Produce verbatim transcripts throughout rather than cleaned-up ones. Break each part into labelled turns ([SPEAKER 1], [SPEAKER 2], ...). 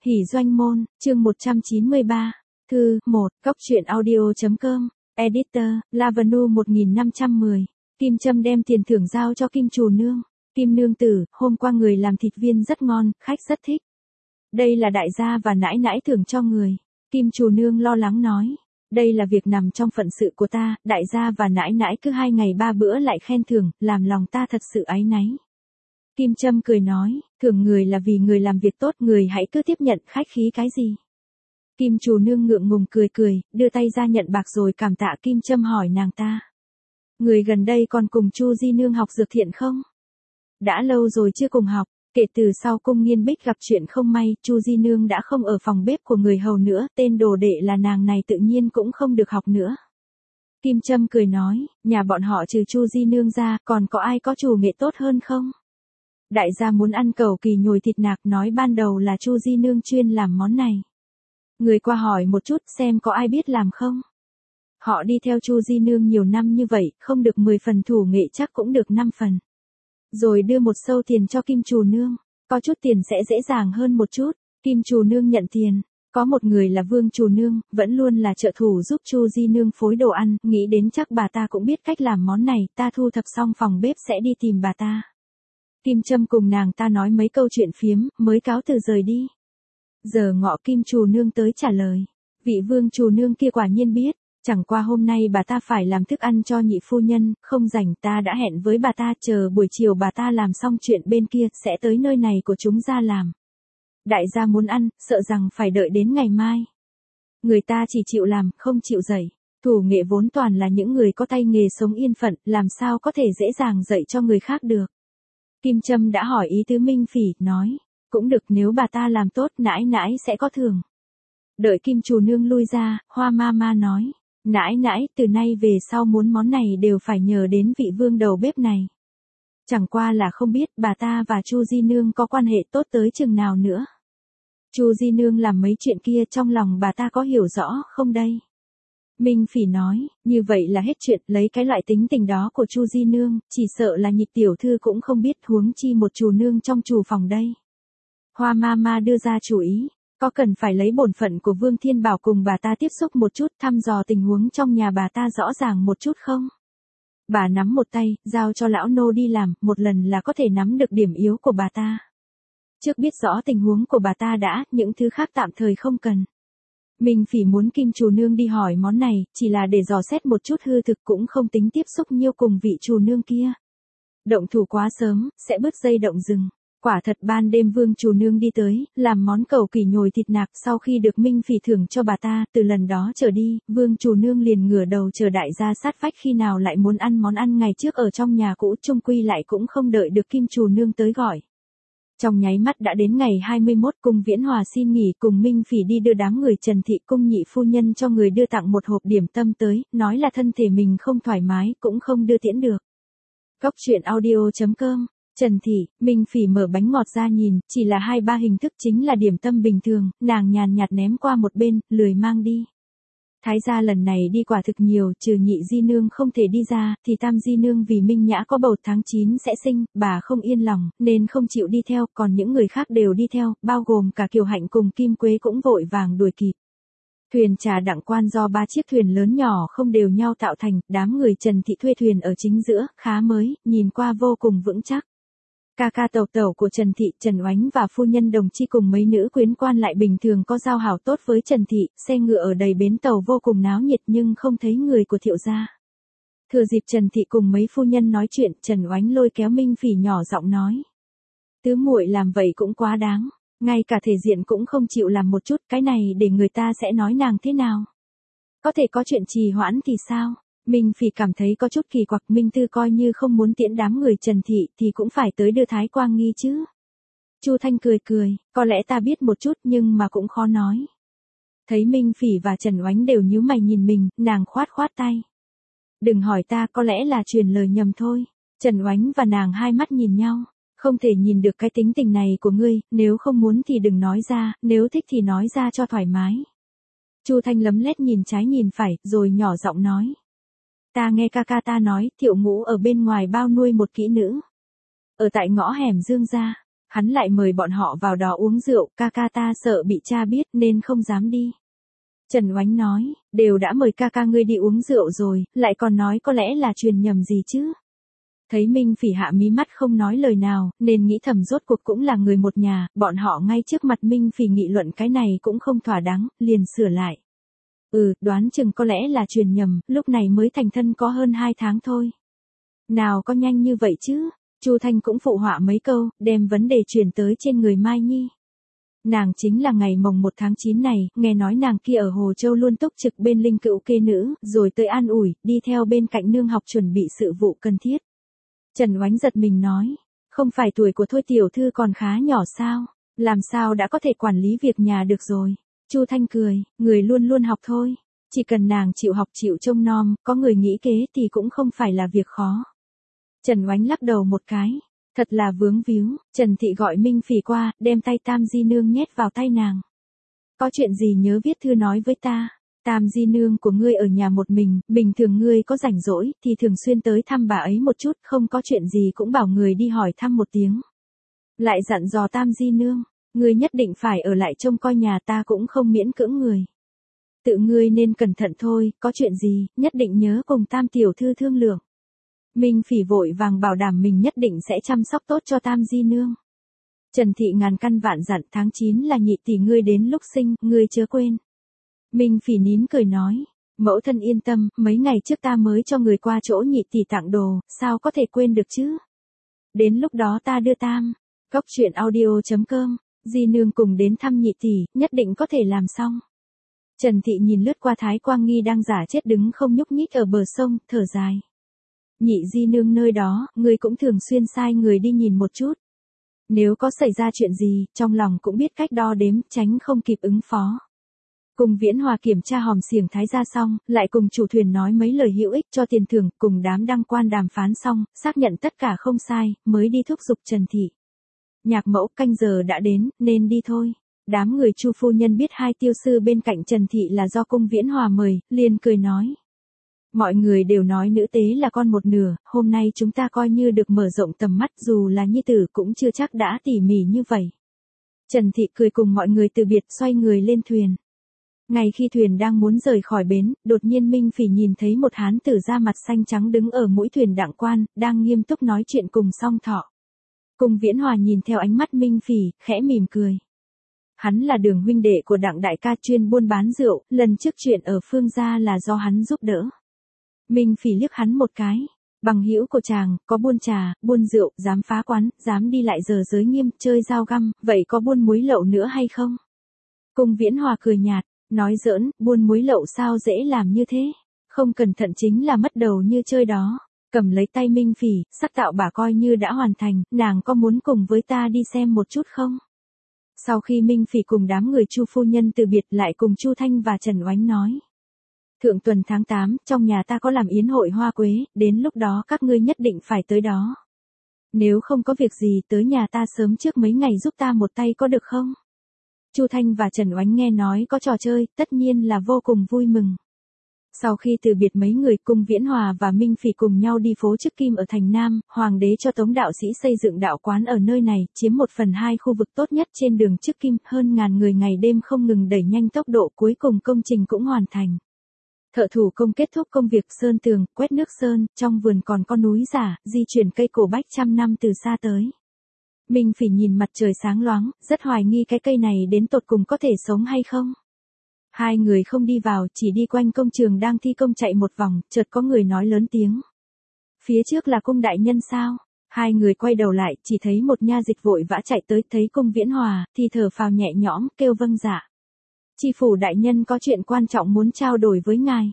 [SPEAKER 1] Hỷ doanh môn, chương một trăm chín mươi ba. Thư, một, Cóc truyện audio.com, Editor, Lavanu một nghìn năm trăm mười. Kim Trâm đem tiền thưởng giao cho Kim Trù Nương. Kim Nương tử, hôm qua người làm thịt viên rất ngon, khách rất thích. Đây là đại gia và nãi nãi thưởng cho người. Kim Trù Nương lo lắng nói. Đây là việc nằm trong phận sự của ta, đại gia và nãi nãi cứ hai ngày ba bữa lại khen thưởng, làm lòng ta thật sự áy náy. Kim Trâm cười nói, thưởng người là vì người làm việc tốt, người hãy cứ tiếp nhận, khách khí cái gì. Kim Trù Nương ngượng ngùng cười cười, đưa tay ra nhận bạc rồi cảm tạ. Kim Trâm hỏi nàng ta. Người gần đây còn cùng Chu Di Nương học dược thiện không? Đã lâu rồi chưa cùng học, kể từ sau Cung Nghiên Bích gặp chuyện không may, Chu Di Nương đã không ở phòng bếp của người hầu nữa, tên đồ đệ là nàng này tự nhiên cũng không được học nữa. Kim Trâm cười nói, nhà bọn họ trừ Chu Di Nương ra, còn có ai có chủ nghệ tốt hơn không? Đại gia muốn ăn cẩu kỳ nhồi thịt nạc, nói ban đầu là Chu Di Nương chuyên làm món này. Người qua hỏi một chút xem có ai biết làm không? Họ đi theo Chu Di Nương nhiều năm như vậy, không được mười phần thủ nghệ chắc cũng được năm phần. Rồi đưa một sâu tiền cho Kim Trù Nương, có chút tiền sẽ dễ dàng hơn một chút. Kim Trù Nương nhận tiền. Có một người là Vương Trù Nương, vẫn luôn là trợ thủ giúp Chu Di Nương phối đồ ăn, nghĩ đến chắc bà ta cũng biết cách làm món này, ta thu thập xong phòng bếp sẽ đi tìm bà ta. Kim Trâm cùng nàng ta nói mấy câu chuyện phiếm, mới cáo từ rời đi. Giờ ngọ Kim Trù Nương tới trả lời. Vị Vương Trù Nương kia quả nhiên biết, chẳng qua hôm nay bà ta phải làm thức ăn cho nhị phu nhân, không rảnh, ta đã hẹn với bà ta chờ buổi chiều bà ta làm xong chuyện bên kia, sẽ tới nơi này của chúng ra làm. Đại gia muốn ăn, sợ rằng phải đợi đến ngày mai. Người ta chỉ chịu làm, không chịu dạy. Thủ nghệ vốn toàn là những người có tay nghề sống yên phận, làm sao có thể dễ dàng dạy cho người khác được. Kim Trâm đã hỏi ý tứ Minh Phỉ, nói, cũng được, nếu bà ta làm tốt, nãi nãi sẽ có thưởng. Đợi Kim Trù Nương lui ra, Hoa Ma Ma nói, nãi nãi, từ nay về sau muốn món này đều phải nhờ đến vị vương đầu bếp này. Chẳng qua là không biết bà ta và Chu Di Nương có quan hệ tốt tới chừng nào nữa. Chu Di Nương làm mấy chuyện kia trong lòng bà ta có hiểu rõ không đây? Minh Phỉ nói, như vậy là hết chuyện, lấy cái loại tính tình đó của Chu Di Nương, chỉ sợ là nhị tiểu thư cũng không biết, huống chi một chủ nương trong chủ phòng đây. Hoa Ma Ma đưa ra chủ ý, có cần phải lấy bổn phận của Vương Thiên Bảo cùng bà ta tiếp xúc một chút, thăm dò tình huống trong nhà bà ta rõ ràng một chút không? Bà nắm một tay, giao cho lão nô đi làm, một lần là có thể nắm được điểm yếu của bà ta. Trước biết rõ tình huống của bà ta đã, những thứ khác tạm thời không cần. Minh Phỉ muốn Kim Trù Nương đi hỏi món này, chỉ là để dò xét một chút hư thực, cũng không tính tiếp xúc nhiều cùng vị Trù Nương kia. Động thủ quá sớm, sẽ bứt dây động rừng. Quả thật ban đêm Vương Trù Nương đi tới, làm món cẩu kỳ nhồi thịt nạc, sau khi được Minh Phỉ thưởng cho bà ta, từ lần đó trở đi, Vương Trù Nương liền ngửa đầu chờ đại gia sát vách khi nào lại muốn ăn món ăn ngày trước ở trong nhà cũ, chung quy lại cũng không đợi được Kim Trù Nương tới gọi. Trong nháy mắt đã đến ngày hai mươi mốt, Cung Viễn Hòa xin nghỉ cùng Minh Phỉ đi đưa đám người Trần Thị Cung nhị phu nhân cho người đưa tặng một hộp điểm tâm tới, nói là thân thể mình không thoải mái, cũng không đưa tiễn được. Cóc truyện audio.com, Trần Thị, Minh Phỉ mở bánh ngọt ra nhìn, chỉ là hai ba hình thức chính là điểm tâm bình thường, nàng nhàn nhạt ném qua một bên, lười mang đi. Thái gia lần này đi quả thực nhiều, trừ nhị di nương không thể đi ra, thì tam di nương vì Minh Nhã có bầu tháng chín sẽ sinh, bà không yên lòng, nên không chịu đi theo, còn những người khác đều đi theo, bao gồm cả Kiều Hạnh cùng Kim Quế cũng vội vàng đuổi kịp. Thuyền trà Đặng Quan do ba chiếc thuyền lớn nhỏ không đều nhau tạo thành, đám người Trần Thị thuê thuyền ở chính giữa, khá mới, nhìn qua vô cùng vững chắc. Ca ca tẩu tẩu của Trần Thị, Trần Oánh và phu nhân Đồng Chi cùng mấy nữ quyến quan lại bình thường có giao hảo tốt với Trần Thị, xe ngựa ở đầy bến tàu vô cùng náo nhiệt nhưng không thấy người của Thiệu gia. Thừa dịp Trần Thị cùng mấy phu nhân nói chuyện, Trần Oánh lôi kéo Minh Phỉ nhỏ giọng nói. Tứ muội làm vậy cũng quá đáng, ngay cả thể diện cũng không chịu làm một chút, cái này để người ta sẽ nói nàng thế nào? Có thể có chuyện trì hoãn thì sao? Minh Phỉ cảm thấy có chút kỳ quặc, Minh Tư coi như không muốn tiễn đám người Trần Thị thì cũng phải tới đưa Thái Quang Nghi chứ. Chu Thanh cười cười, có lẽ ta biết một chút nhưng mà cũng khó nói. Thấy Minh Phỉ và Trần Oánh đều nhíu mày nhìn mình, nàng khoát khoát tay. Đừng hỏi ta, có lẽ là truyền lời nhầm thôi. Trần Oánh và nàng hai mắt nhìn nhau, không thể nhìn được cái tính tình này của ngươi, nếu không muốn thì đừng nói ra, nếu thích thì nói ra cho thoải mái. Chu Thanh lấm lét nhìn trái nhìn phải, rồi nhỏ giọng nói. Ta nghe ca ca ta nói, Thiệu Ngũ ở bên ngoài bao nuôi một kỹ nữ. Ở tại ngõ hẻm Dương gia, Hắn lại mời bọn họ vào đó uống rượu, ca ca ta sợ bị cha biết nên không dám đi. Trần Oánh nói, đều đã mời ca ca ngươi đi uống rượu rồi, lại còn nói có lẽ là truyền nhầm gì chứ. Thấy Minh Phỉ hạ mí mắt không nói lời nào, nên nghĩ thầm rốt cuộc cũng là người một nhà, bọn họ ngay trước mặt Minh Phỉ nghị luận cái này cũng không thỏa đáng, liền sửa lại. Ừ, đoán chừng có lẽ là truyền nhầm, lúc này mới thành thân có hơn hai tháng thôi. Nào có nhanh như vậy chứ, Chu Thanh cũng phụ họa mấy câu, đem vấn đề chuyển tới trên người Mai Nhi. Nàng chính là ngày mồng một tháng chín này, nghe nói nàng kia ở Hồ Châu luôn túc trực bên linh cữu kê nữ, rồi tới an ủi, đi theo bên cạnh nương học chuẩn bị sự vụ cần thiết. Trần Oánh giật mình nói, không phải tuổi của Thôi tiểu thư còn khá nhỏ sao, làm sao đã có thể quản lý việc nhà được rồi. Chu Thanh cười, người luôn luôn học thôi, chỉ cần nàng chịu học chịu trông nom, có người nghĩ kế thì cũng không phải là việc khó. Trần Oánh lắc đầu một cái, thật là vướng víu. Trần Thị gọi Minh Phỉ qua, đem tay Tam Di Nương nhét vào tay nàng. Có chuyện gì nhớ viết thư nói với ta. Tam Di Nương của ngươi ở nhà một mình, bình thường ngươi có rảnh rỗi thì thường xuyên tới thăm bà ấy một chút, không có chuyện gì cũng bảo người đi hỏi thăm một tiếng. Lại dặn dò Tam Di Nương, ngươi nhất định phải ở lại trông coi nhà ta cũng không miễn cưỡng người. Tự ngươi nên cẩn thận thôi, có chuyện gì, nhất định nhớ cùng Tam tiểu thư thương lượng. Minh Phỉ vội vàng bảo đảm mình nhất định sẽ chăm sóc tốt cho Tam Di Nương. Trần Thị ngàn căn vạn dặn, tháng chín là nhị tỷ ngươi đến lúc sinh, ngươi chớ quên. Minh Phỉ nín cười nói, mẫu thân yên tâm, mấy ngày trước ta mới cho người qua chỗ nhị tỷ tặng đồ, sao có thể quên được chứ. Đến lúc đó ta đưa Tam. Góc truyện audio chấm com, Di Nương cùng đến thăm nhị tỷ, nhất định có thể làm xong. Trần Thị nhìn lướt qua Thái Quang Nghi đang giả chết đứng không nhúc nhích ở bờ sông, thở dài. Nhị Di Nương nơi đó, người cũng thường xuyên sai người đi nhìn một chút. Nếu có xảy ra chuyện gì, trong lòng cũng biết cách đo đếm, tránh không kịp ứng phó. Cùng Viễn Hòa kiểm tra hòm xiềng Thái gia xong, lại cùng chủ thuyền nói mấy lời hữu ích cho tiền thưởng, cùng đám đăng quan đàm phán xong, xác nhận tất cả không sai, mới đi thúc giục Trần Thị. Nhạc mẫu, canh giờ đã đến, nên đi thôi. Đám người Chu phu nhân biết hai tiêu sư bên cạnh Trần Thị là do cung Viễn Hòa mời, liền cười nói. Mọi người đều nói nữ tế là con một nửa, hôm nay chúng ta coi như được mở rộng tầm mắt, dù là nhi tử cũng chưa chắc đã tỉ mỉ như vậy. Trần Thị cười cùng mọi người từ biệt, xoay người lên thuyền. Ngay khi thuyền đang muốn rời khỏi bến, đột nhiên Minh Phỉ nhìn thấy một hán tử da mặt xanh trắng đứng ở mũi thuyền Đặng Quan, đang nghiêm túc nói chuyện cùng Song Thọ. Cung Viễn Hòa nhìn theo ánh mắt Minh Phỉ, khẽ mỉm cười. Hắn là Đường huynh đệ của Đặng đại ca chuyên buôn bán rượu, lần trước chuyện ở Phương gia là do hắn giúp đỡ. Minh Phỉ liếc hắn một cái, bằng hữu của chàng, có buôn trà, buôn rượu, dám phá quán, dám đi lại giờ giới nghiêm, chơi dao găm, vậy có buôn muối lậu nữa hay không? Cung Viễn Hòa cười nhạt, nói giỡn, buôn muối lậu sao dễ làm như thế, không cẩn thận chính là mất đầu như chơi đó. Cầm lấy tay Minh Phỉ, sắc tạo bà coi như đã hoàn thành, nàng có muốn cùng với ta đi xem một chút không? Sau khi Minh Phỉ cùng đám người Chu phu nhân từ biệt, lại cùng Chu Thanh và Trần Oánh nói. Thượng tuần tháng tám, trong nhà ta có làm yến hội hoa quế, đến lúc đó các ngươi nhất định phải tới đó. Nếu không có việc gì tới nhà ta sớm trước mấy ngày giúp ta một tay có được không? Chu Thanh và Trần Oánh nghe nói có trò chơi, tất nhiên là vô cùng vui mừng. Sau khi từ biệt mấy người, cung Viễn Hòa và Minh Phỉ cùng nhau đi phố Trước Kim ở thành Nam, hoàng đế cho Tống đạo sĩ xây dựng đạo quán ở nơi này, chiếm một phần hai khu vực tốt nhất trên đường Trước Kim, hơn ngàn người ngày đêm không ngừng đẩy nhanh tốc độ, cuối cùng công trình cũng hoàn thành. Thợ thủ công kết thúc công việc sơn tường, quét nước sơn, trong vườn còn có núi giả, di chuyển cây cổ bách trăm năm từ xa tới. Minh Phỉ nhìn mặt trời sáng loáng, rất hoài nghi cái cây này đến tột cùng có thể sống hay không. Hai người không đi vào, chỉ đi quanh công trường đang thi công chạy một vòng, chợt có người nói lớn tiếng. Phía trước là cung đại nhân sao? Hai người quay đầu lại, chỉ thấy một nha dịch vội vã chạy tới, thấy cung Viễn Hòa, thì thở phào nhẹ nhõm, kêu vâng dạ. Chi phủ đại nhân có chuyện quan trọng muốn trao đổi với ngài.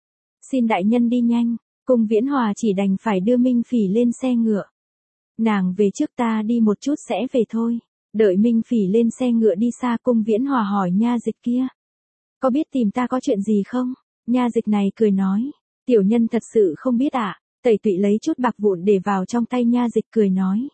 [SPEAKER 1] Xin đại nhân đi nhanh, cung Viễn Hòa chỉ đành phải đưa Minh Phỉ lên xe ngựa. Nàng về trước, ta đi một chút sẽ về thôi. Đợi Minh Phỉ lên xe ngựa đi xa, cung Viễn Hòa hỏi nha dịch kia. Có biết tìm ta có chuyện gì không? Nha dịch này cười nói. Tiểu nhân thật sự không biết ạ. À? Tẩy tụy lấy chút bạc vụn để vào trong tay nha dịch cười nói.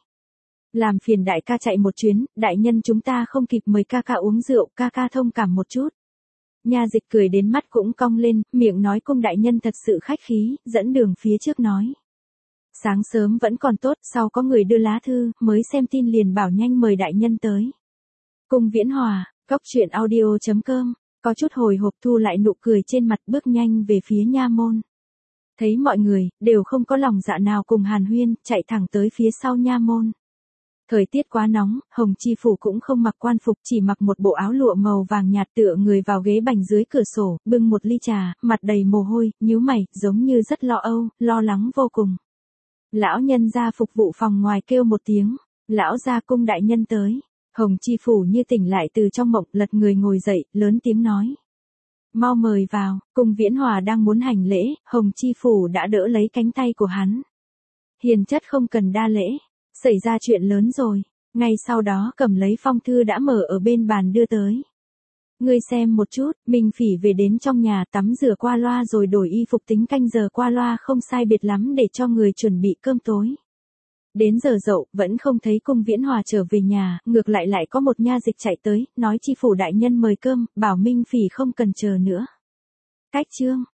[SPEAKER 1] Làm phiền đại ca chạy một chuyến, đại nhân chúng ta không kịp mời ca ca uống rượu, ca ca thông cảm một chút. Nha dịch cười đến mắt cũng cong lên, miệng nói cung đại nhân thật sự khách khí, dẫn đường phía trước nói. Sáng sớm vẫn còn tốt, sau có người đưa lá thư, mới xem tin liền bảo nhanh mời đại nhân tới. Cung Viễn Hòa, Cóc truyện audio chấm com, có chút hồi hộp thu lại nụ cười trên mặt bước nhanh về phía nha môn. Thấy mọi người, đều không có lòng dạ nào cùng hàn huyên, chạy thẳng tới phía sau nha môn. Thời tiết quá nóng, Hồng Chi Phủ cũng không mặc quan phục, chỉ mặc một bộ áo lụa màu vàng nhạt tựa người vào ghế bành dưới cửa sổ, bưng một ly trà, mặt đầy mồ hôi, nhíu mày, giống như rất lo âu, lo lắng vô cùng. Lão nhân gia phục vụ phòng ngoài kêu một tiếng, lão gia cung đại nhân tới. Hồng Chi Phủ như tỉnh lại từ trong mộng, lật người ngồi dậy, lớn tiếng nói. Mau mời vào. Cung Viễn Hòa đang muốn hành lễ, Hồng Chi Phủ đã đỡ lấy cánh tay của hắn. Hiền chất không cần đa lễ, xảy ra chuyện lớn rồi. Ngay sau đó cầm lấy phong thư đã mở ở bên bàn đưa tới. Ngươi xem một chút, Minh Phỉ về đến trong nhà tắm rửa qua loa rồi đổi y phục, tính canh giờ qua loa không sai biệt lắm để cho người chuẩn bị cơm tối. Đến giờ dậu, vẫn không thấy Cung Viễn Hòa trở về nhà, ngược lại lại có một nha dịch chạy tới, nói Chi Phủ đại nhân mời cơm, bảo Minh Phỉ không cần chờ nữa. Cách chương,